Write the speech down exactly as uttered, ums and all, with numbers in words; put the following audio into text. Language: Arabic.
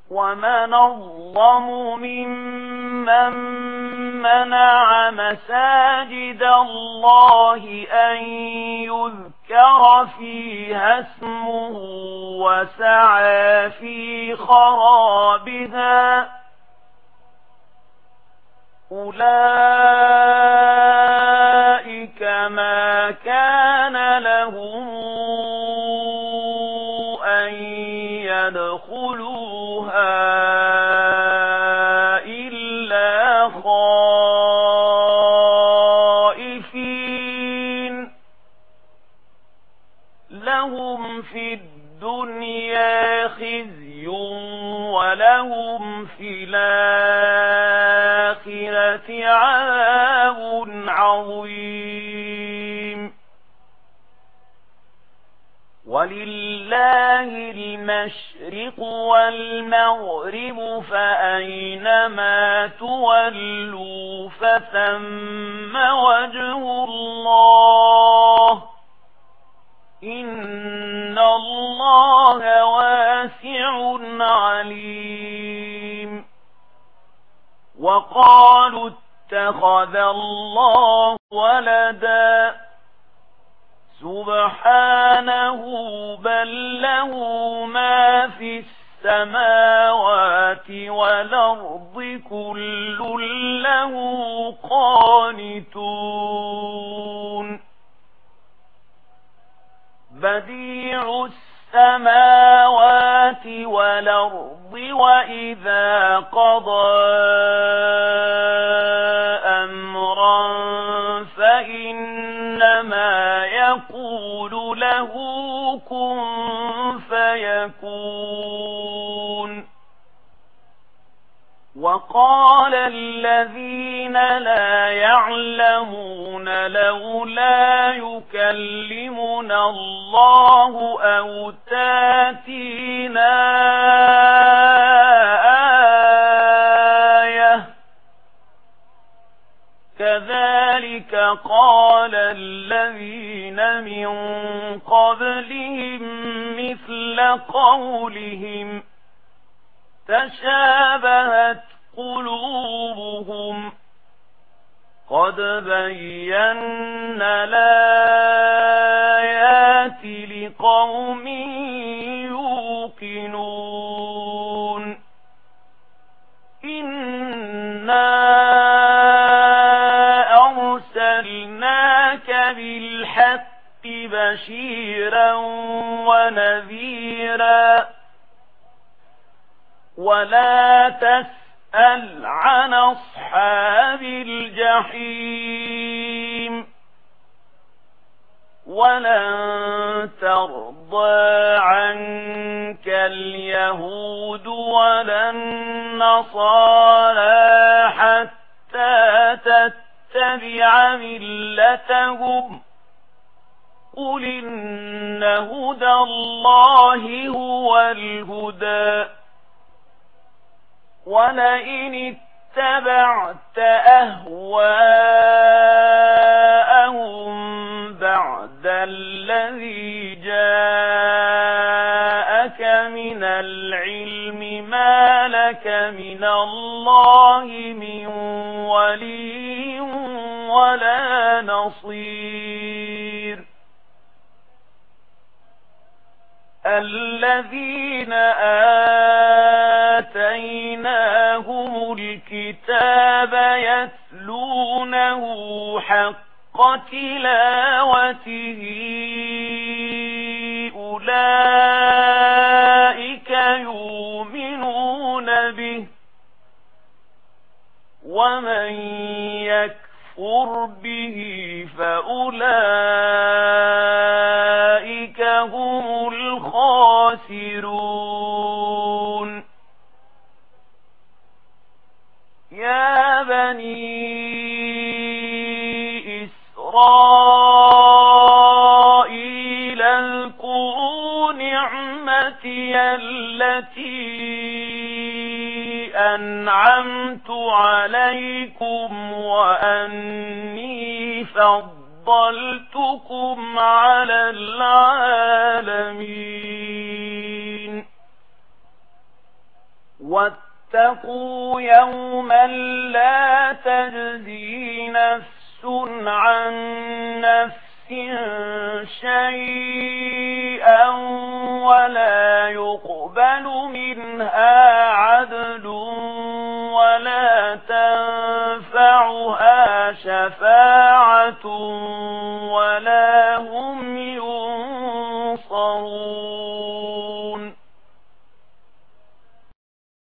ومن أظلم ممن منع مساجد الله أن يذكر فيها اسمه وسعى في خرابها أولئك ما كان لهم أن يدخلوها إلا خائفين لهم في الدنيا خزي ولهم في الآخرة عذاب عظيم ولله المشرق والمغرب فأينما تولوا فثم وجه الله إن الله واسع عليم وقالوا اتخذ الله ولدا سبحانه بل له ما في السماوات والأرض كل له قانتون بديع السماوات والأرض وإذا قضى أمرا فإنما يقول له كن فيكون وقال الذين لا يعلمون لولا يكلمنا الله أو تاتينا آية كذلك قال الذين من قبلهم مثل قولهم تشابهت قلوبهم قد بينا الآيات لقوم يوقنون إنا أرسلناك بالحق بشيرا ونذيرا ولا تسأل عن أصحاب الجحيم ولن ترضى عنك اليهود ولا النصارى حتى تتبع ملتهم قل إن هدى الله هو الهدى ولئن اتبعت أهواءهم بعد الذي جاءك من العلم ما لك من الله من ولي ولا نصير الذين آتيناهم الكتاب يتلونه حق تلاوته أولئك يؤمنون به ومن يكفر به فأولئك هم الخاسرون يا بني إسرائيل اذكروا نعمتي التي أنعمت عليكم وأني فضلتكم على العالمين واتقوا يوما لا تجزي نفس عن نفس شيئا ولا يقبل منها عدل ولا تنفعها شفاعة ولا هم ينصرون.